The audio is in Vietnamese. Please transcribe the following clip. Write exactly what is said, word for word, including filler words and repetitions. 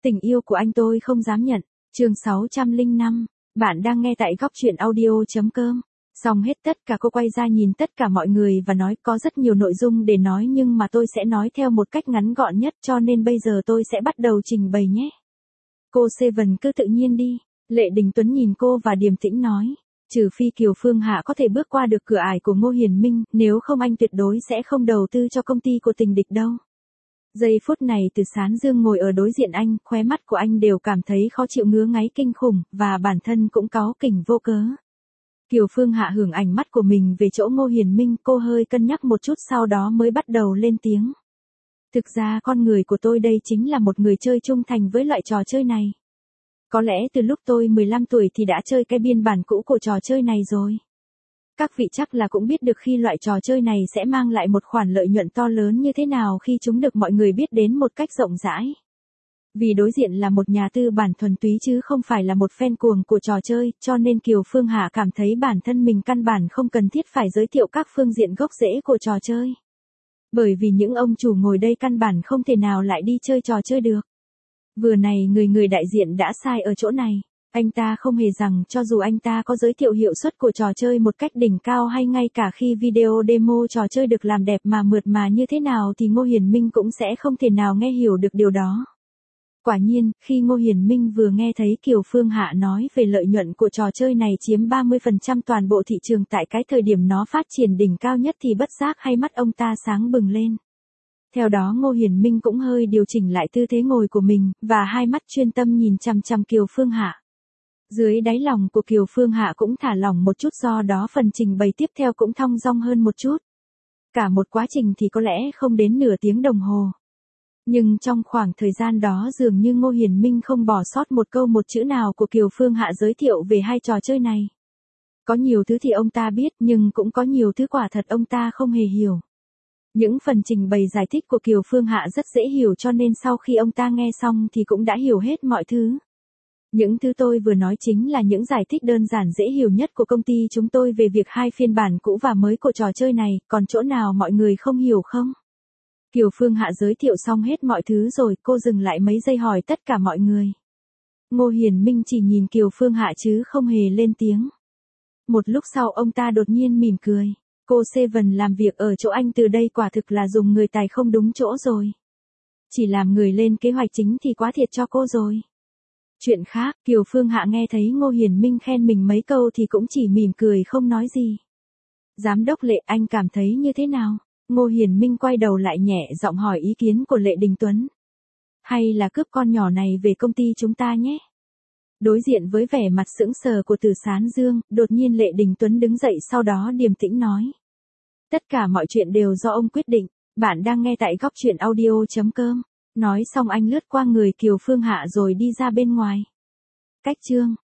Tình yêu của anh tôi không dám nhận. Chương sáu trăm lẻ năm. Bạn đang nghe tại góc truyện audio.com. Xong hết tất cả cô quay ra nhìn tất cả mọi người và nói có rất nhiều nội dung để nói nhưng mà tôi sẽ nói theo một cách ngắn gọn nhất cho nên bây giờ tôi sẽ bắt đầu trình bày nhé. Cô Seven cứ tự nhiên đi. Lệ Đình Tuấn nhìn cô và điềm tĩnh nói. Trừ phi Kiều Phương Hạ có thể bước qua được cửa ải của Ngô Hiền Minh, nếu không anh tuyệt đối sẽ không đầu tư cho công ty của Tình Địch đâu. Giây phút này Từ Sán Dương ngồi ở đối diện anh, khóe mắt của anh đều cảm thấy khó chịu ngứa ngáy kinh khủng, và bản thân cũng cáu kỉnh vô cớ. Kiều Phương Hạ hưởng ảnh mắt của mình về chỗ Ngô Hiền Minh, cô hơi cân nhắc một chút sau đó mới bắt đầu lên tiếng. Thực ra con người của tôi đây chính là một người chơi trung thành với loại trò chơi này. Có lẽ từ lúc tôi mười lăm tuổi thì đã chơi cái biên bản cũ của trò chơi này rồi. Các vị chắc là cũng biết được khi loại trò chơi này sẽ mang lại một khoản lợi nhuận to lớn như thế nào khi chúng được mọi người biết đến một cách rộng rãi. Vì đối diện là một nhà tư bản thuần túy chứ không phải là một fan cuồng của trò chơi, cho nên Kiều Phương Hạ cảm thấy bản thân mình căn bản không cần thiết phải giới thiệu các phương diện gốc rễ của trò chơi. Bởi vì những ông chủ ngồi đây căn bản không thể nào lại đi chơi trò chơi được. Vừa này người người đại diện đã sai ở chỗ này. Anh ta không hề rằng cho dù anh ta có giới thiệu hiệu suất của trò chơi một cách đỉnh cao hay ngay cả khi video demo trò chơi được làm đẹp mà mượt mà như thế nào thì Ngô Hiền Minh cũng sẽ không thể nào nghe hiểu được điều đó. Quả nhiên, khi Ngô Hiền Minh vừa nghe thấy Kiều Phương Hạ nói về lợi nhuận của trò chơi này chiếm ba mươi phần trăm toàn bộ thị trường tại cái thời điểm nó phát triển đỉnh cao nhất thì bất giác hai mắt ông ta sáng bừng lên. Theo đó Ngô Hiền Minh cũng hơi điều chỉnh lại tư thế ngồi của mình, và hai mắt chuyên tâm nhìn chằm chằm Kiều Phương Hạ. Dưới đáy lòng của Kiều Phương Hạ cũng thả lỏng một chút, do đó phần trình bày tiếp theo cũng thong dong hơn một chút. Cả một quá trình thì có lẽ không đến nửa tiếng đồng hồ. Nhưng trong khoảng thời gian đó dường như Ngô Hiền Minh không bỏ sót một câu một chữ nào của Kiều Phương Hạ giới thiệu về hai trò chơi này. Có nhiều thứ thì ông ta biết nhưng cũng có nhiều thứ quả thật ông ta không hề hiểu. Những phần trình bày giải thích của Kiều Phương Hạ rất dễ hiểu cho nên sau khi ông ta nghe xong thì cũng đã hiểu hết mọi thứ. Những thứ tôi vừa nói chính là những giải thích đơn giản dễ hiểu nhất của công ty chúng tôi về việc hai phiên bản cũ và mới của trò chơi này, còn chỗ nào mọi người không hiểu không? Kiều Phương Hạ giới thiệu xong hết mọi thứ rồi, cô dừng lại mấy giây hỏi tất cả mọi người. Ngô Hiền Minh chỉ nhìn Kiều Phương Hạ chứ không hề lên tiếng. Một lúc sau ông ta đột nhiên mỉm cười. Cô Seven làm việc ở chỗ anh từ đây quả thực là dùng người tài không đúng chỗ rồi. Chỉ làm người lên kế hoạch chính thì quá thiệt cho cô rồi. Chuyện khác, Kiều Phương Hạ nghe thấy Ngô Hiền Minh khen mình mấy câu thì cũng chỉ mỉm cười không nói gì. Giám đốc Lệ, anh cảm thấy như thế nào? Ngô Hiền Minh quay đầu lại nhẹ giọng hỏi ý kiến của Lệ Đình Tuấn. Hay là cướp con nhỏ này về công ty chúng ta nhé? Đối diện với vẻ mặt sững sờ của Từ Sán Dương, đột nhiên Lệ Đình Tuấn đứng dậy sau đó điềm tĩnh nói. Tất cả mọi chuyện đều do ông quyết định, bạn đang nghe tại góc truyện audio.com. Nói xong anh lướt qua người Kiều Phương Hạ rồi đi ra bên ngoài. Cách chương